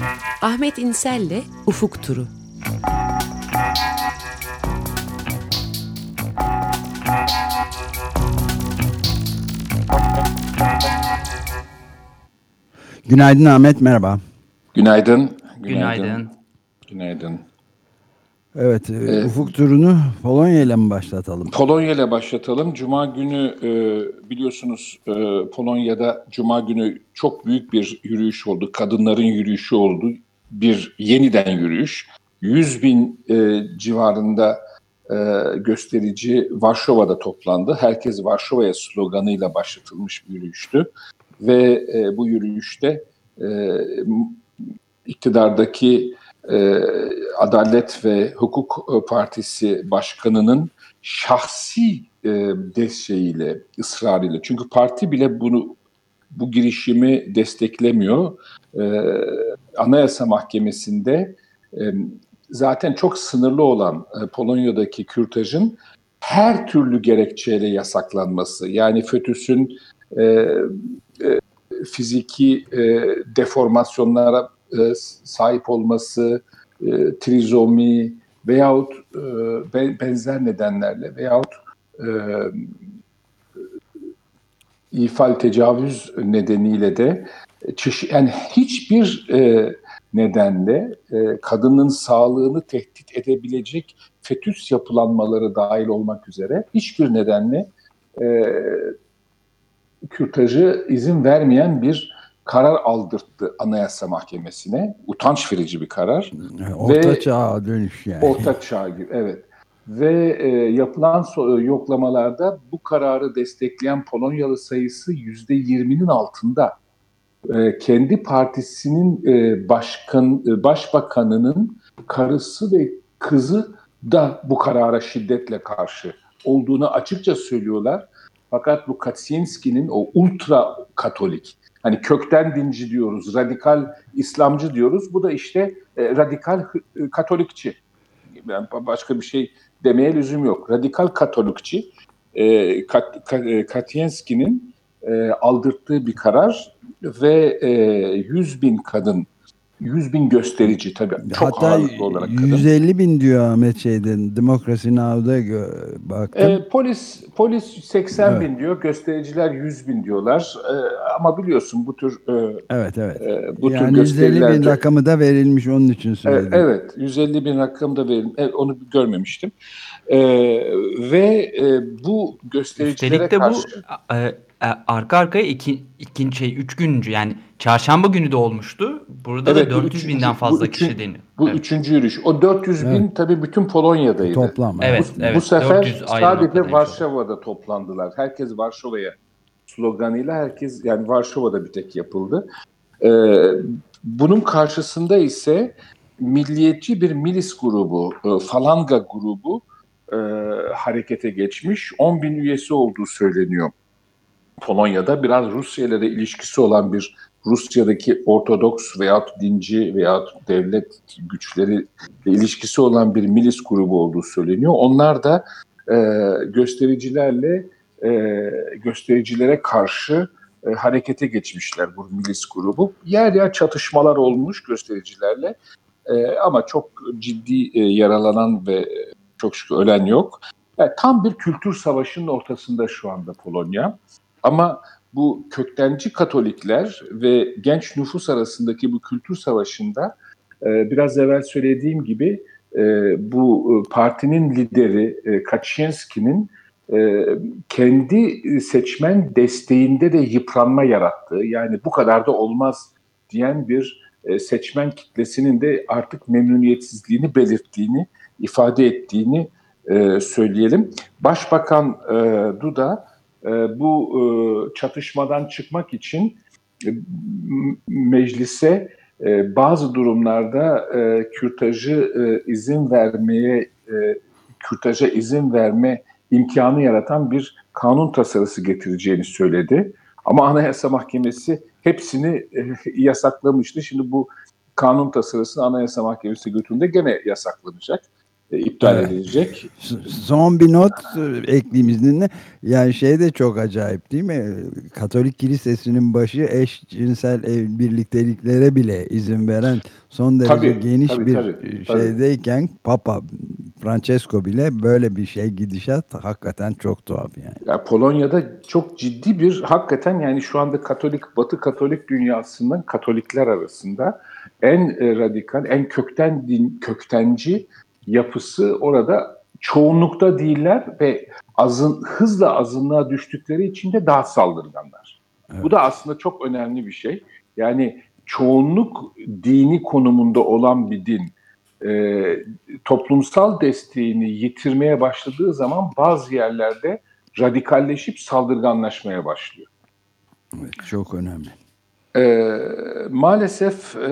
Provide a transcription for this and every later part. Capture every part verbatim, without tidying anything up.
Ahmet İnsel'le Ufuk Turu. Günaydın Ahmet, merhaba. Günaydın. Günaydın. Günaydın. Günaydın. Evet, ee, Ufuk Turu'nu Polonya ile mi başlatalım? Polonya ile başlatalım. Cuma günü e, biliyorsunuz e, Polonya'da Cuma günü çok büyük bir yürüyüş oldu. Kadınların yürüyüşü oldu. Bir yeniden yürüyüş. yüz bin e, civarında e, gösterici Varşova'da toplandı. Herkes Varşova'ya sloganıyla başlatılmış bir yürüyüştü. Ve e, bu yürüyüşte e, iktidardaki e, Adalet ve Hukuk Partisi Başkanı'nın şahsi e, desteğiyle, ısrarıyla. Çünkü parti bile bunu bu girişimi desteklemiyor. E, Anayasa Mahkemesi'nde e, zaten çok sınırlı olan e, Polonya'daki kürtajın her türlü gerekçeyle yasaklanması, yani fötüsün e, e, fiziki e, deformasyonlara e, sahip olması, e, trizomi veyahut e, benzer nedenlerle veyahut e, ifal tecavüz nedeniyle de çeşit, yani hiçbir e, nedenle e, kadının sağlığını tehdit edebilecek fetüs yapılanmaları dahil olmak üzere hiçbir nedenle e, kürtajı izin vermeyen bir karar aldırttı Anayasa Mahkemesi'ne. Utanç verici bir karar. Orta çağa dönüş yani. Orta çağ gibi, evet. Ve e, yapılan so- yoklamalarda bu kararı destekleyen Polonyalı sayısı yüzde yirminin altında. E, kendi partisinin e, başkan, e, başbakanının karısı ve kızı da bu karara şiddetle karşı olduğunu açıkça söylüyorlar. Fakat bu Kaczynski'nin o ultra katolik, hani kökten dinci diyoruz, radikal İslamcı diyoruz. Bu da işte e, radikal e, katolikçi. Yani başka bir şey demeye lüzum yok. Radikal katolikçi e, Kat, Kat, Kaczynski'nin e, aldırttığı bir karar ve e, yüz bin kadın, yüz bin gösterici tabii çok hatta ağırlıklı olarak kadın. yüz elli bin diyor Ahmet şeyden, Democracy Now'da baktım. E, polis polis seksen evet. bin diyor, göstericiler yüz bin diyorlar. E, ama biliyorsun bu tür e, evet evet. E, bu yani tür yüz elli bin rakamı da verilmiş, onun için söyledim. E, evet, yüz elli bin rakamı da verilmiş. Evet, onu görmemiştim. E, ve e, bu göstericilere Üstelik de karşı... bu e, e, arka arkaya iki, iki şey üç güncü, yani çarşamba günü de olmuştu. Burada evet, da dört yüz üçüncü, binden fazla üçün, kişi deniyor. Bu evet. üçüncü yürüyüş. O dört yüz bin evet. Tabii bütün Polonya'daydı. Toplam. Evet, bu, evet. bu sefer sadece Varşova'da oldu. Toplandılar. Herkes Varşova'ya sloganıyla, herkes yani Varşova'da bir tek yapıldı. Ee, bunun karşısında ise milliyetçi bir milis grubu, e, Falanga grubu e, harekete geçmiş. on bin üyesi olduğu söyleniyor Polonya'da. Biraz Rusya ile de ilişkisi olan bir, Rusya'daki Ortodoks veyahut dinci veyahut devlet güçleriyle ilişkisi olan bir milis grubu olduğu söyleniyor. Onlar da e, göstericilerle e, göstericilere karşı e, harekete geçmişler, bu milis grubu. Yer yer çatışmalar olmuş göstericilerle e, ama çok ciddi e, yaralanan ve çok şükür ölen yok. Yani tam bir kültür savaşının ortasında şu anda Polonya. Ama bu köktenci Katolikler ve genç nüfus arasındaki bu kültür savaşında e, biraz evvel söylediğim gibi e, bu e, partinin lideri e, Kaczynski'nin e, kendi seçmen desteğinde de yıpranma yarattığı, yani bu kadar da olmaz diyen bir e, seçmen kitlesinin de artık memnuniyetsizliğini belirttiğini, ifade ettiğini e, söyleyelim. Başbakan e, Duda bu çatışmadan çıkmak için meclise bazı durumlarda kürtajı izin vermeye, kürtaja izin verme imkanı yaratan bir kanun tasarısı getireceğini söyledi. Ama Anayasa Mahkemesi hepsini yasaklamıştı. Şimdi bu kanun tasarısını Anayasa Mahkemesi götürdüğünde gene yasaklanacak. e, iptal Evet. edilecek. Son bir not ekleyeyim izninle. Yani şey de çok acayip değil mi? Katolik Kilisesi'nin başı eşcinsel ev birlikteliklere bile izin veren son derece Tabii, geniş tabii, bir tabii, tabii. şeydeyken Papa Francesco bile böyle bir şey gidişat hakikaten çok tuhaf yani. Ya Polonya'da çok ciddi bir hakikaten yani şu anda Katolik Batı Katolik dünyasının Katolikler arasında en e, radikal, en kökten din, köktenci yapısı orada çoğunlukta değiller ve azın hızla azınlığa düştükleri için de daha saldırganlar. Evet. Bu da aslında çok önemli bir şey. Yani çoğunluk dini konumunda olan bir din e, toplumsal desteğini yitirmeye başladığı zaman bazı yerlerde radikalleşip saldırganlaşmaya başlıyor. Evet, çok önemli. Ee, maalesef e,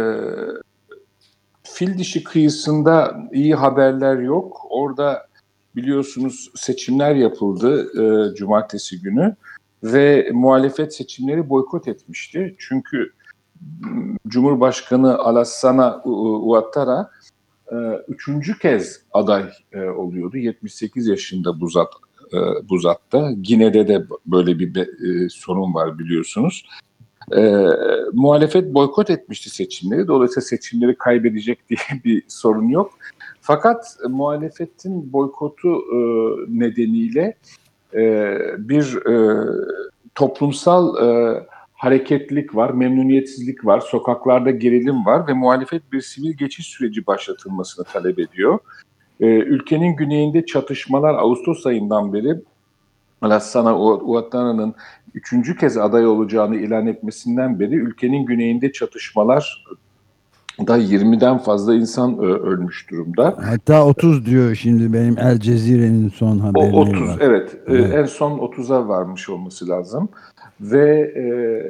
fil dişi kıyısında iyi haberler yok. Orada biliyorsunuz seçimler yapıldı e, cumartesi günü ve muhalefet seçimleri boykot etmişti. Çünkü Cumhurbaşkanı Alassane Ouattara e, üçüncü kez aday e, oluyordu. yetmiş sekiz yaşında Buzat Buzat'ta. Gine'de de böyle bir e, sorun var biliyorsunuz. E, muhalefet boykot etmişti seçimleri. Dolayısıyla seçimleri kaybedecek diye bir sorun yok. Fakat e, muhalefetin boykotu e, nedeniyle e, bir e, toplumsal e, hareketlilik var, memnuniyetsizlik var, sokaklarda gerilim var ve muhalefet bir sivil geçiş süreci başlatılmasını talep ediyor. Ee, ülkenin güneyinde çatışmalar Ağustos ayından beri Alassane Ouattara'nın üçüncü kez aday olacağını ilan etmesinden beri ülkenin güneyinde çatışmalar da yirmiden fazla insan ölmüş durumda. Hatta otuz diyor şimdi benim El Cezire'nin son haberine. O otuz var. evet, evet. En son otuza varmış olması lazım. Ve e,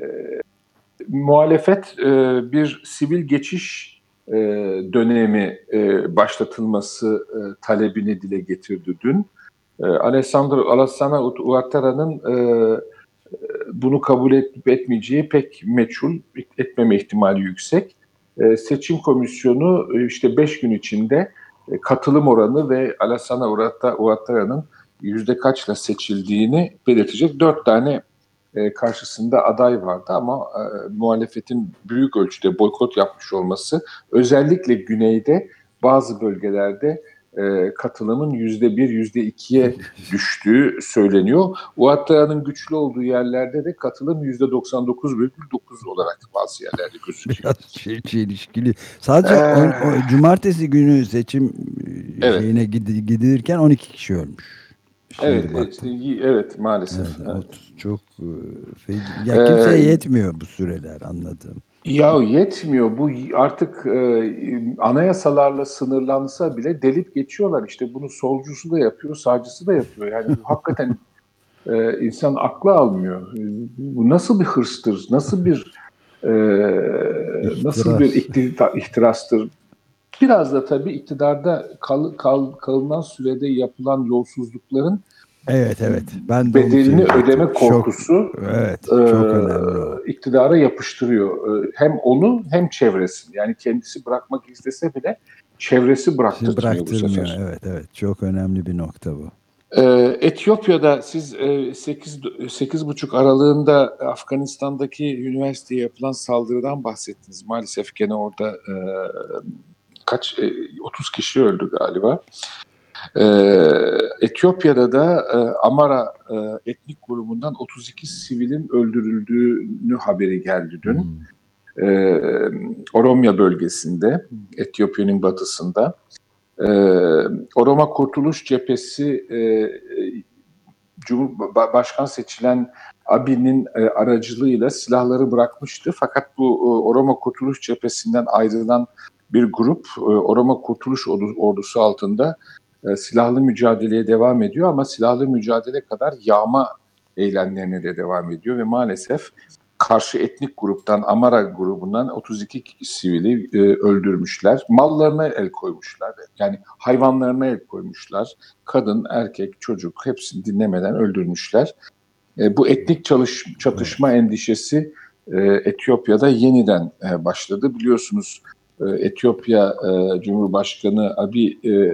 muhalefet e, bir sivil geçiş e, dönemi e, başlatılması e, talebini dile getirdi dün. E, Alessandro Alassane Ouattara'nın e, bunu kabul edip etmeyeceği pek meçhul, etmeme ihtimali yüksek. E, seçim komisyonu e, işte beş gün içinde e, katılım oranı ve Alassane Ouattara'nın yüzde kaçla seçildiğini belirtecek. Dört tane e, karşısında aday vardı ama e, muhalefetin büyük ölçüde boykot yapmış olması özellikle güneyde bazı bölgelerde e, katılımın yüzde bir, yüzde ikiye düştüğü söyleniyor. Ouattara'nın güçlü olduğu yerlerde de katılım yüzde doksan dokuz virgül dokuz olarak bazı yerlerde gözüküyor. Biraz şey, çelişkili. Sadece Ee, on, o, cumartesi günü seçim evet. şeyine gidilirken on iki kişi ölmüş. Şimdi evet, baktım. evet maalesef. Evet, evet. Çok ya kimseye ee, yetmiyor bu süreler anladığım. Ya yetmiyor. Bu artık e, anayasalarla sınırlansa bile delip geçiyorlar. İşte bunu solcusu da yapıyor, sağcısı da yapıyor. Yani hakikaten e, insan aklı almıyor. Bu nasıl bir hırstır? Nasıl bir e, nasıl bir iktidar, ihtirastır? Biraz da tabii iktidarda kal, kal, kalınan sürede yapılan yolsuzlukların evet evet ben de bedelini ödeme korkusu çok, evet çok e, önemli. İktidara yapıştırıyor. Hem onu hem çevresini. Yani kendisi bırakmak istese bile çevresi bıraktırmıyor bu sefer. Evet evet çok önemli bir nokta bu. Ee, Etiyopya'da siz sekiz buçuk aralığında Afganistan'daki üniversiteye yapılan saldırıdan bahsettiniz. Maalesef gene orada e, kaç e, otuz kişi öldü galiba. Ee, Etiyopya'da da e, Amara e, etnik grubundan otuz iki sivilin öldürüldüğünü haberi geldi dün. Hmm. Ee, Oromya bölgesinde, Etiyopya'nın batısında. Ee, Oroma Kurtuluş Cephesi e, Cumhurbaşkanı seçilen Abi'nin e, aracılığıyla silahları bırakmıştı. Fakat bu e, Oroma Kurtuluş Cephesi'nden ayrılan bir grup e, Oroma Kurtuluş Ordusu altında e, silahlı mücadeleye devam ediyor ama silahlı mücadele kadar yağma eylemlerine de devam ediyor ve maalesef karşı etnik gruptan, Amara grubundan otuz iki sivili e, öldürmüşler. Mallarına el koymuşlar. Yani hayvanlarına el koymuşlar. Kadın, erkek, çocuk hepsini dinlemeden öldürmüşler. E, bu etnik çalış, çatışma endişesi e, Etiyopya'da yeniden e, başladı. Biliyorsunuz e, Etiyopya e, Cumhurbaşkanı Abiy e,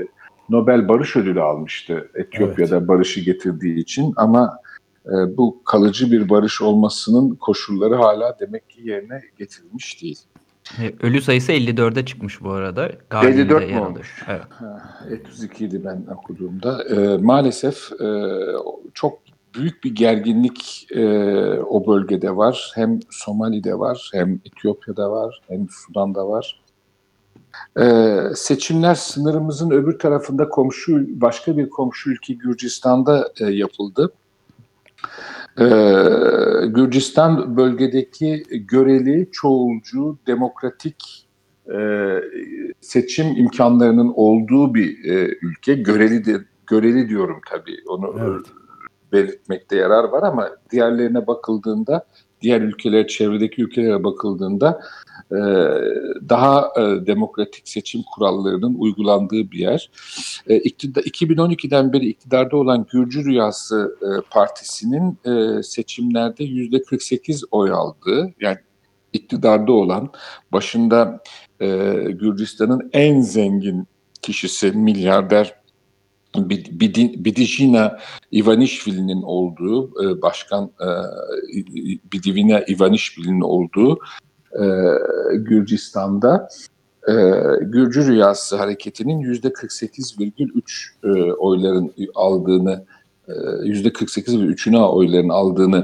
Nobel Barış Ödülü almıştı Etiyopya'da evet. barışı getirdiği için ama e, bu kalıcı bir barış olmasının koşulları hala demek ki yerine getirilmiş değil. Ölü sayısı elli dörde çıkmış bu arada. elli dört mu olmuş? Evet. otuz iki idi ben okuduğumda. E, maalesef e, çok büyük bir gerginlik e, o bölgede var. Hem Somali'de var, hem Etiyopya'da var, hem Sudan'da var. Ee, seçimler sınırımızın öbür tarafında komşu başka bir komşu ülke Gürcistan'da e, yapıldı. Ee, Gürcistan bölgedeki göreli, çoğulcu, demokratik e, seçim imkanlarının olduğu bir e, ülke. Göreli de göreli diyorum tabii. Onu evet. belirtmekte yarar var ama diğerlerine bakıldığında, diğer ülkeler, çevredeki ülkelere bakıldığında daha demokratik seçim kurallarının uygulandığı bir yer. iki bin on ikiden beri iktidarda olan Gürcü Rüyası Partisi'nin seçimlerde yüzde kırk sekiz oy aldığı, yani iktidarda olan, başında Gürcistan'ın en zengin kişisi, milyarder Bidijina Ivanishvili'nin olduğu, başkan Bidijina Ivanishvili'nin olduğu Gürcistan'da Gürcü Rüyası Hareketi'nin yüzde kırk sekiz virgül üç oyların aldığını, yüzde kırk sekiz virgül üçüne oyların aldığını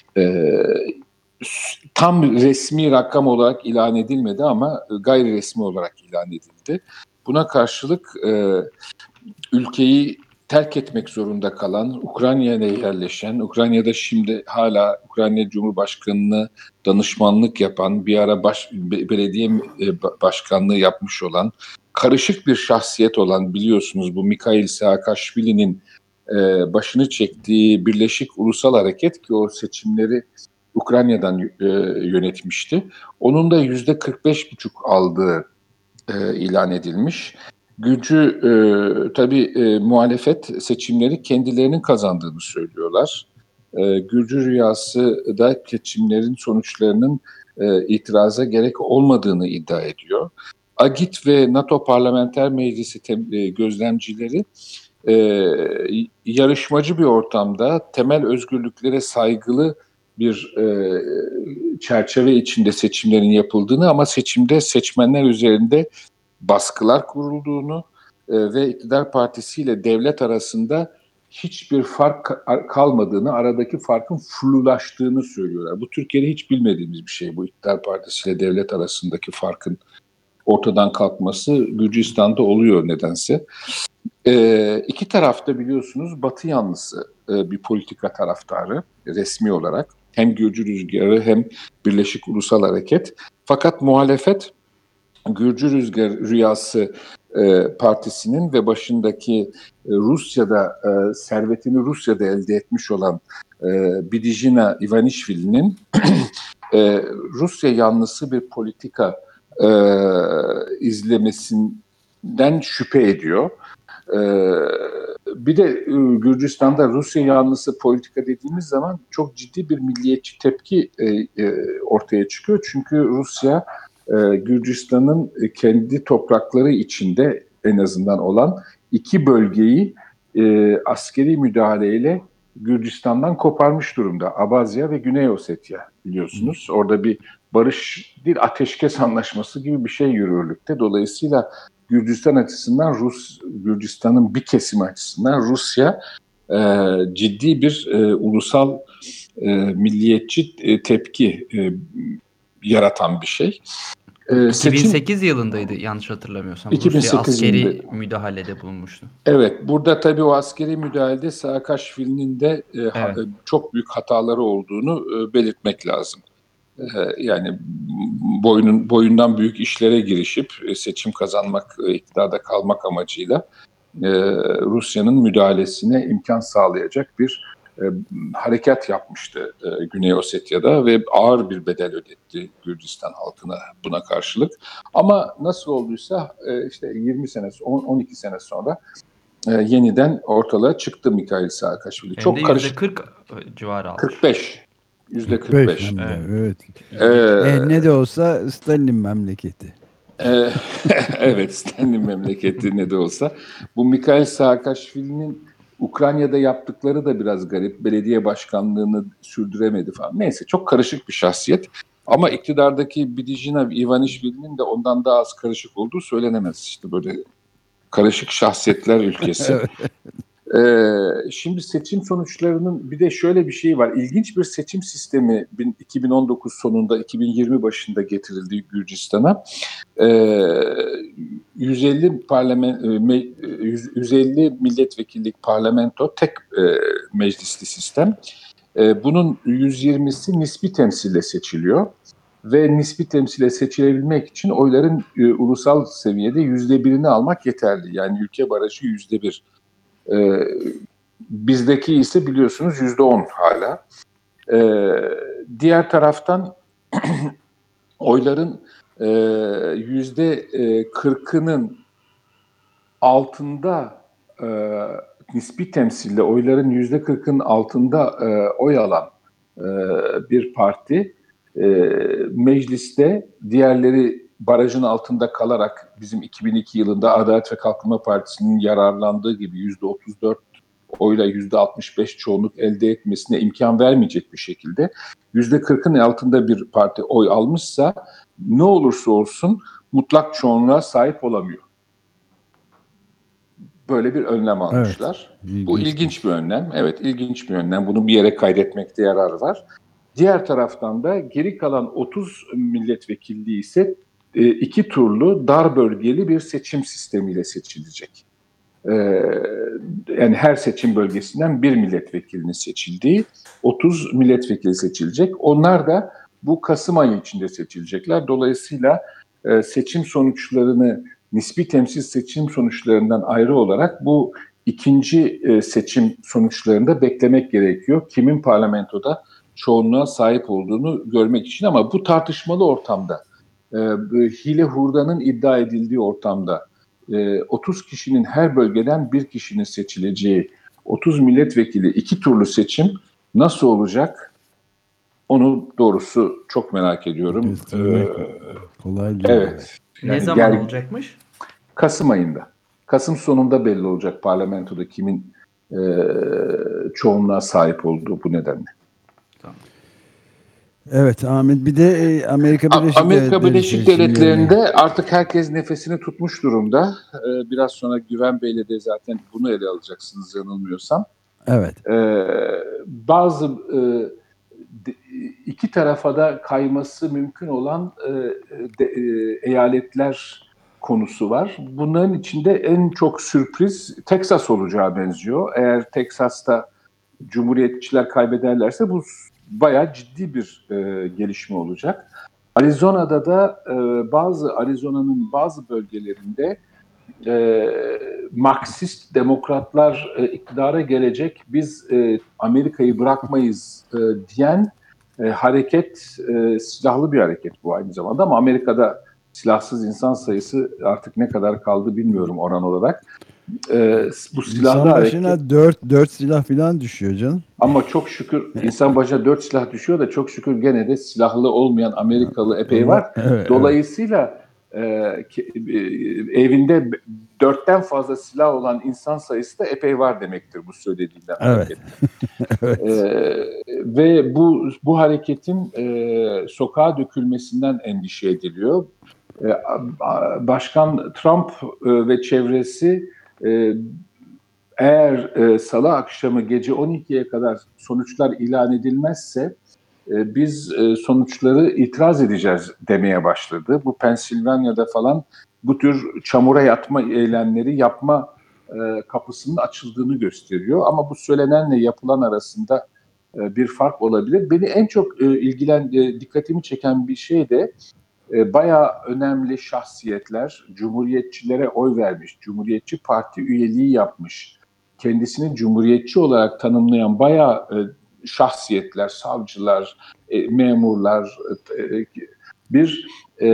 tam resmi rakam olarak ilan edilmedi ama gayri resmi olarak ilan edildi. Buna karşılık ülkeyi terk etmek zorunda kalan, Ukrayna'ya yerleşen, Ukrayna'da şimdi hala Ukrayna Cumhurbaşkanı'na danışmanlık yapan, bir ara baş, belediye başkanlığı yapmış olan, karışık bir şahsiyet olan, biliyorsunuz bu Mikhail Saakashvili'nin e, başını çektiği Birleşik Ulusal Hareket ki o seçimleri Ukrayna'dan e, yönetmişti. Onun da yüzde kırk beş buçuk aldığı e, ilan edilmiş. Gürcü e, tabii e, muhalefet seçimleri kendilerinin kazandığını söylüyorlar. E, Gürcü Rüyası da seçimlerin sonuçlarının e, itiraza gerek olmadığını iddia ediyor. AGİT ve NATO Parlamenter Meclisi tem- e, gözlemcileri e, yarışmacı bir ortamda temel özgürlüklere saygılı bir e, çerçeve içinde seçimlerin yapıldığını ama seçimde seçmenler üzerinde baskılar kurulduğunu e, ve iktidar partisiyle devlet arasında hiçbir fark kalmadığını, aradaki farkın flulaştığını söylüyorlar. Bu Türkiye'de hiç bilmediğimiz bir şey. Bu iktidar partisiyle devlet arasındaki farkın ortadan kalkması Gürcistan'da oluyor nedense. E, iki tarafta biliyorsunuz Batı yanlısı e, bir politika taraftarı resmi olarak. Hem Gürcü Rüzgarı hem Birleşik Ulusal Hareket. Fakat muhalefet Gürcü Rüzgar Rüyası e, Partisi'nin ve başındaki e, Rusya'da e, servetini Rusya'da elde etmiş olan e, Bidijina Ivanishvili'nin e, Rusya yanlısı bir politika e, izlemesinden şüphe ediyor. E, bir de e, Gürcistan'da Rusya yanlısı politika dediğimiz zaman çok ciddi bir milliyetçi tepki e, e, ortaya çıkıyor. Çünkü Rusya Ee, Gürcistan'ın kendi toprakları içinde en azından olan iki bölgeyi e, askeri müdahaleyle Gürcistan'dan koparmış durumda. Abazya ve Güney Ossetya biliyorsunuz. Orada bir barış değil ateşkes anlaşması gibi bir şey yürürlükte. Dolayısıyla Gürcistan açısından Rus, Gürcistan'ın bir kesimi açısından Rusya e, ciddi bir e, ulusal e, milliyetçi e, tepki e, yaratan bir şey. Ee, iki bin sekiz seçim, yılındaydı yanlış hatırlamıyorsam. iki bin sekiz Rusya askeri yılında müdahalede bulunmuştu. Evet, burada tabii o askeri müdahalede Saakashvili'nin de e, evet. ha, çok büyük hataları olduğunu e, belirtmek lazım. E, yani boyunun boyundan büyük işlere girişip e, seçim kazanmak, e, iktidarda kalmak amacıyla e, Rusya'nın müdahalesine imkan sağlayacak bir E, harekat yapmıştı e, Güney Ossetya'da ve ağır bir bedel ödetti Gürcistan halkına buna karşılık. Ama nasıl olduysa e, işte yirmi sene, on iki sene sonra e, yeniden ortalığa çıktı Mikhail Saakashvili. Hem Çok karışık. yüzde kırk civarı almış. kırk beş. yüzde kırk beş. Evet. evet. Ee, e, ne de olsa Stalin memleketi. Ee, evet, Stanley memleketi ne de olsa. Bu Mikhail Saakashvili'nin Ukrayna'da yaptıkları da biraz garip. Belediye başkanlığını sürdüremedi falan. Neyse, çok karışık bir şahsiyet. Ama iktidardaki Bidijina Ivanishvili'nin de ondan daha az karışık olduğu söylenemez. İşte böyle karışık şahsiyetler ülkesi. Ee, şimdi seçim sonuçlarının bir de şöyle bir şey var. İlginç bir seçim sistemi iki bin on dokuz sonunda, iki bin yirmi başında getirildi Gürcistan'a. Ee, yüz elli parlament, yüz elli milletvekillik parlamento, tek e, meclisli sistem. E, bunun yüz yirmisi nispi temsille seçiliyor. Ve nispi temsile seçilebilmek için oyların e, ulusal seviyede yüzde birini almak yeterli. Yani ülke barajı yüzde bir. Ee, bizdeki ise biliyorsunuz yüzde on hala. Ee, diğer taraftan oyların e, yüzde kırkının altında e, nispi temsille oyların yüzde kırkının altında e, oy alan e, bir parti e, mecliste, diğerleri barajın altında kalarak bizim iki bin iki yılında Adalet ve Kalkınma Partisi'nin yararlandığı gibi yüzde otuz dört oyla yüzde altmış beş çoğunluk elde etmesine imkan vermeyecek bir şekilde yüzde kırkın altında bir parti oy almışsa ne olursa olsun mutlak çoğunluğa sahip olamıyor. Böyle bir önlem almışlar. Evet, bu ilginç bir önlem. Evet, ilginç bir önlem. Bunu bir yere kaydetmekte yarar var. Diğer taraftan da geri kalan otuz milletvekilliği ise iki turlu dar bölgeli bir seçim sistemiyle seçilecek. Yani her seçim bölgesinden bir milletvekilinin seçildiği otuz milletvekili seçilecek. Onlar da bu Kasım ayı içinde seçilecekler. Dolayısıyla seçim sonuçlarını, nispi temsil seçim sonuçlarından ayrı olarak bu ikinci seçim sonuçlarında beklemek gerekiyor. Kimin parlamentoda çoğunluğa sahip olduğunu görmek için, ama bu tartışmalı ortamda, e, hile hurdanın iddia edildiği ortamda, e, otuz kişinin her bölgeden bir kişinin seçileceği otuz milletvekili iki turlu seçim nasıl olacak? Onu doğrusu çok merak ediyorum. Ee, Kolay değil. Evet. Ne Yani zaman gel- olacakmış? Kasım ayında. Kasım sonunda belli olacak parlamentoda kimin e, çoğunluğa sahip olduğu bu nedenle. Evet Ahmet, bir de e, Amerika Birleşik Amerika Devletleri Birleşik Devletleri'nde artık herkes nefesini tutmuş durumda. Ee, biraz sonra Güven Bey'le de zaten bunu ele alacaksınız yanılmıyorsam. Evet. Ee, bazı e, de, iki tarafa da kayması mümkün olan e, de, e, eyaletler konusu var. Bunların içinde en çok sürpriz Teksas olacağı benziyor. Eğer Teksas'ta Cumhuriyetçiler kaybederlerse bu bayağı ciddi bir e, gelişme olacak. Arizona'da da e, bazı Arizona'nın bazı bölgelerinde e, Marksist demokratlar e, iktidara gelecek, biz e, Amerika'yı bırakmayız e, diyen e, hareket, e, silahlı bir hareket bu aynı zamanda, ama Amerika'da silahsız insan sayısı artık ne kadar kaldı bilmiyorum oran olarak. Ee, bu silahlı İnsan başına hareket, dört, dört silah falan düşüyor canım. ama çok şükür insan başına dört silah düşüyor da çok şükür gene de silahlı olmayan Amerikalı epey var. Evet, Dolayısıyla evet. e, evinde dörtten fazla silah olan insan sayısı da epey var demektir bu söylediğinden. Evet. Evet. Ee, ve bu bu hareketin e, sokağa dökülmesinden endişe ediliyor. E, Başkan Trump e, ve çevresi e, eğer e, salı akşamı gece on ikiye kadar sonuçlar ilan edilmezse e, biz e, sonuçları itiraz edeceğiz demeye başladı. Bu Pensilvanya'da falan bu tür çamura yatma eylemleri yapma e, kapısının açıldığını gösteriyor. Ama bu söylenenle yapılan arasında e, bir fark olabilir. Beni en çok e, ilgilen, e, dikkatimi çeken bir şey de e, bayağı önemli şahsiyetler, cumhuriyetçilere oy vermiş, Cumhuriyetçi Parti üyeliği yapmış, kendisini cumhuriyetçi olarak tanımlayan bayağı e, şahsiyetler, savcılar, e, memurlar, e, bir e,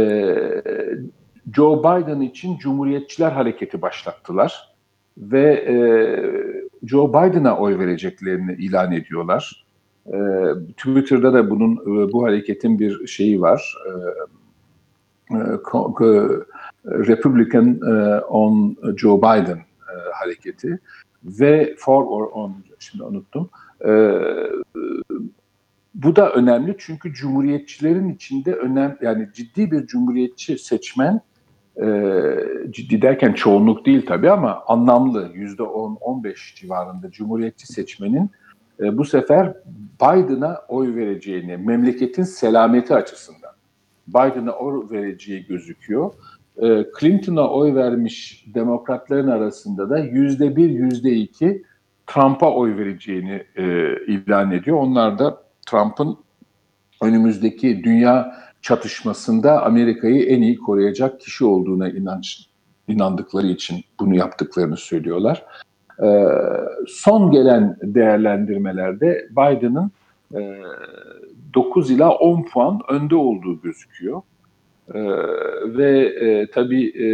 Joe Biden için Cumhuriyetçiler hareketi başlattılar ve e, Joe Biden'a oy vereceklerini ilan ediyorlar. E, Twitter'da da bunun e, bu hareketin bir şeyi var, e, Republican on Joe Biden hareketi ve for or on, şimdi unuttum. Bu da önemli çünkü cumhuriyetçilerin içinde önemli, yani ciddi bir cumhuriyetçi seçmen, ciddi derken çoğunluk değil tabii ama anlamlı yüzde on on beş civarında cumhuriyetçi seçmenin bu sefer Biden'a oy vereceğini, memleketin selameti açısından Biden'a oy vereceği gözüküyor. Clinton'a oy vermiş demokratların arasında da yüzde bir, yüzde iki Trump'a oy vereceğini ilan ediyor. Onlar da Trump'ın önümüzdeki dünya çatışmasında Amerika'yı en iyi koruyacak kişi olduğuna inanç, inandıkları için bunu yaptıklarını söylüyorlar. Ee, son gelen değerlendirmelerde Biden'ın e, dokuz ila on puan önde olduğu gözüküyor. Ee, ve e, tabii e,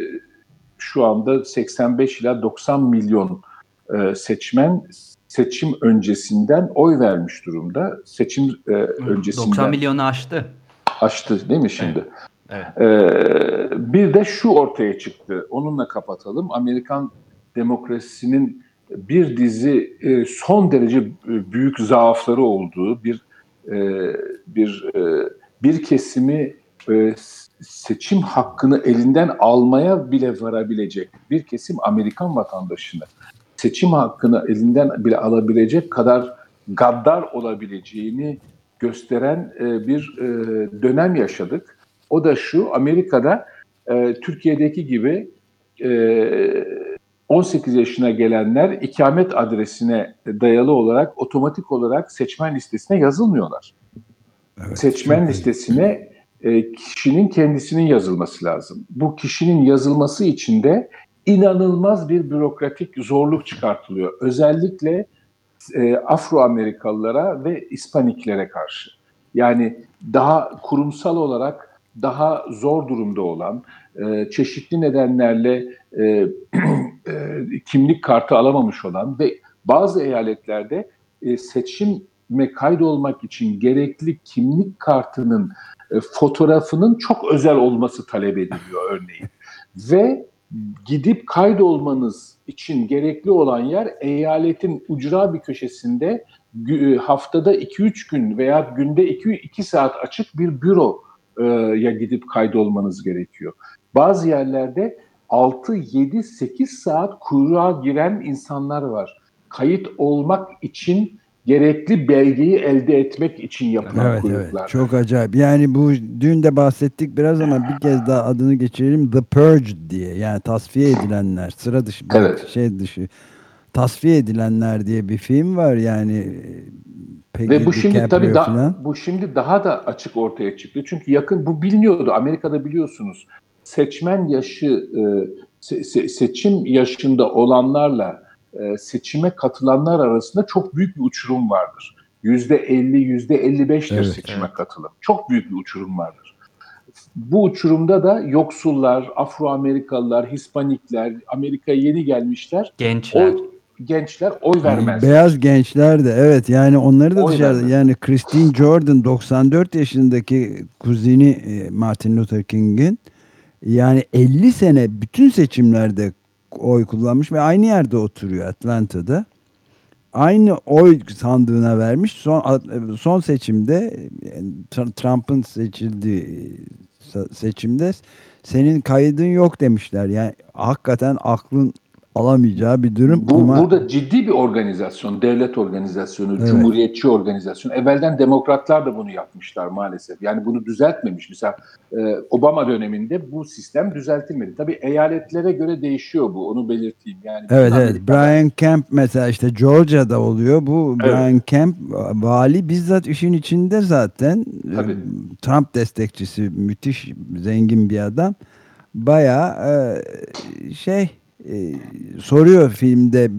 şu anda seksen beş ila doksan milyon e, seçmen seçim öncesinden oy vermiş durumda. Seçim e, öncesinden doksan milyonu aştı. Aştı değil mi şimdi? Evet. Evet. Ee, bir de şu ortaya çıktı. Onunla kapatalım. Amerikan demokrasisinin bir dizi e, son derece büyük zaafları olduğu bir e, bir e, bir kesimi e, seçim hakkını elinden almaya bile varabilecek bir kesim Amerikan vatandaşını seçim hakkını elinden bile alabilecek kadar gaddar olabileceğini gösteren e, bir e, dönem yaşadık. O da şu: Amerika'da e, Türkiye'deki gibi e, on sekiz yaşına gelenler ikamet adresine dayalı olarak otomatik olarak seçmen listesine yazılmıyorlar. Evet, seçmen listesine e, kişinin kendisinin yazılması lazım. Bu kişinin yazılması için de inanılmaz bir bürokratik zorluk çıkartılıyor. Özellikle e, Afro-Amerikalılara ve İspaniklere karşı. Yani daha kurumsal olarak daha zor durumda olan, e, çeşitli nedenlerle e, e, kimlik kartı alamamış olan ve bazı eyaletlerde e, seçime kaydolmak için gerekli kimlik kartının e, fotoğrafının çok özel olması talep ediliyor örneğin. Ve gidip kaydolmanız için gerekli olan yer eyaletin ucra bir köşesinde haftada iki üç gün veya günde iki saat açık bir büroya gidip kaydolmanız gerekiyor. Bazı yerlerde altı yedi sekiz saat kuyruğa giren insanlar var. Kayıt olmak için gerekli belgeyi elde etmek için yapılan evet, kuyruklar. Evet, çok acayip. Yani bu dün de bahsettik biraz ama bir kez daha adını geçirelim. The Purge diye, yani tasfiye edilenler, sıra dışı, evet. şey dışı tasfiye edilenler diye bir film var yani. Peggy Ve bu şimdi tabii da, falan. bu şimdi daha da açık ortaya çıktı. Çünkü yakın bu biliniyordu. Amerika'da biliyorsunuz seçmen yaşı se, se, seçim yaşında olanlarla seçime katılanlar arasında çok büyük bir uçurum vardır. yüzde elli, yüzde elli beştir evet, seçime evet. katılım. Çok büyük bir uçurum vardır. Bu uçurumda da yoksullar, Afro-Amerikalılar, Hispanikler, Amerika'ya yeni gelmişler. Gençler. O, gençler oy vermez. Beyaz gençler de evet, yani onları da oy dışarıda vermez. Yani Christine Jordan doksan dört yaşındaki kuzini Martin Luther King'in, yani elli sene bütün seçimlerde oy kullanmış ve aynı yerde oturuyor Atlanta'da. Aynı oy sandığına vermiş. Son son seçimde, Trump'ın seçildiği seçimde senin kaydın yok demişler. Yani hakikaten aklın alamayacağı bir durum. Bu, ama... Burada ciddi bir organizasyon, devlet organizasyonu, evet. cumhuriyetçi organizasyon. Evvelden demokratlar da bunu yapmışlar maalesef. Yani bunu düzeltmemiş. Mesela e, Obama döneminde bu sistem düzeltilmedi. Tabii eyaletlere göre değişiyor bu, onu belirteyim. Yani evet evet. Brian Kemp mesela işte Georgia'da oluyor. Bu evet. Brian Kemp vali bizzat işin içinde zaten. Tabii. Trump destekçisi, müthiş zengin bir adam. Bayağı e, şey Ee, soruyor filmde,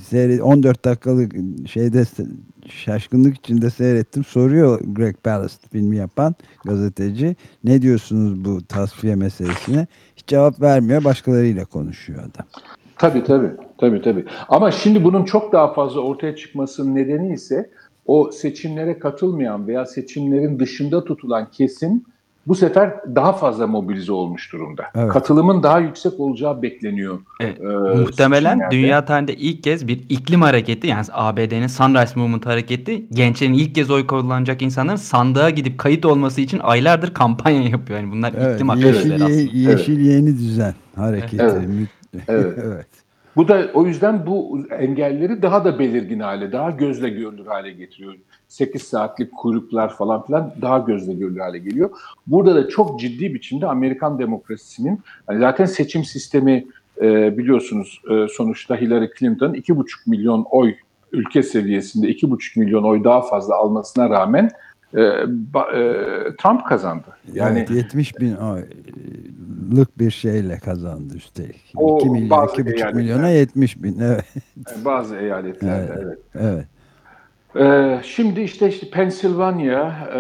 on dört dakikalık şeyde şaşkınlık içinde seyrettim, soruyor Greg Palast, filmi yapan gazeteci, ne diyorsunuz bu tasfiye meselesine? Hiç cevap vermiyor, başkalarıyla konuşuyor adam. Tabii tabii tabii tabii. Ama şimdi bunun çok daha fazla ortaya çıkmasının nedeni ise o seçimlere katılmayan veya seçimlerin dışında tutulan kesim bu sefer daha fazla mobilize olmuş durumda. Evet. Katılımın daha yüksek olacağı bekleniyor. Evet. E, Muhtemelen seçimlerde. dünya tarihinde ilk kez bir iklim hareketi, yani A B D'nin Sunrise Movement hareketi, gençlerin ilk kez oy kullanacak insanların sandığa gidip kayıt olması için aylardır kampanya yapıyor. Yani bunlar Evet, iklim yeşil, aktivistleri aslında. ye- yeşil yeni düzen hareketi. Evet. Evet. Evet. Bu da o yüzden bu engelleri daha da belirgin hale, daha gözle görülür hale getiriyor. sekiz saatlik kuyruklar falan filan daha gözle görülür hale geliyor. Burada da çok ciddi biçimde Amerikan demokrasisinin, yani zaten seçim sistemi e, biliyorsunuz e, sonuçta Hillary Clinton iki buçuk milyon oy, ülke seviyesinde iki buçuk milyon oy daha fazla almasına rağmen e, ba, e, Trump kazandı. Yani evet, yetmiş bin oylık bir şeyle kazandı üstelik. O iki milyon, bazı iki buçuk eyaletler. milyona yetmiş bin. Evet. bazı eyaletlerde evet. Evet. Ee, şimdi işte işte Pennsylvania, e,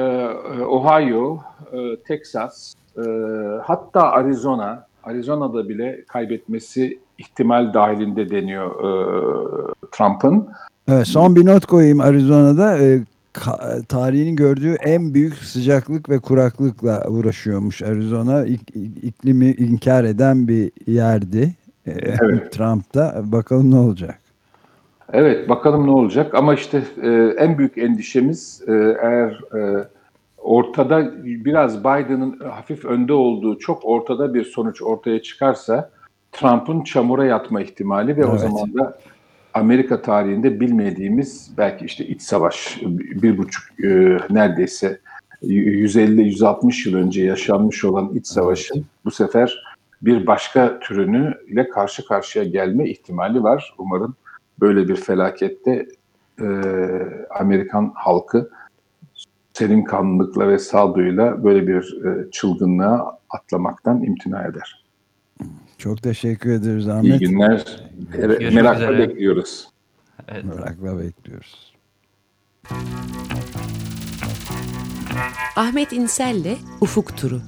Ohio, e, Texas, e, hatta Arizona, Arizona'da bile kaybetmesi ihtimal dahilinde deniyor e, Trump'ın. Evet, son bir not koyayım. Arizona'da e, ka- tarihinin gördüğü en büyük sıcaklık ve kuraklıkla uğraşıyormuş Arizona. İk, iklimi inkar eden bir yerdi. E, Evet. Trump'ta. Bakalım ne olacak? Evet, bakalım ne olacak ama işte e, en büyük endişemiz e, eğer e, ortada biraz Biden'ın hafif önde olduğu çok ortada bir sonuç ortaya çıkarsa Trump'ın çamura yatma ihtimali ve Evet. o zaman da Amerika tarihinde bilmediğimiz belki işte iç savaş, bir buçuk e, neredeyse yüz elli yüz altmış yıl önce yaşanmış olan iç savaşın evet. bu sefer bir başka türünü ile karşı karşıya gelme ihtimali var. Umarım böyle bir felakette e, Amerikan halkı serin kanlılıkla ve sağduyuyla böyle bir e, çılgınlığa atlamaktan imtina eder. Çok teşekkür ederiz Ahmet. İyi günler. Evet, merakla üzere. bekliyoruz. Evet. Merakla bekliyoruz. Ahmet İnsel'le Ufuk Turu.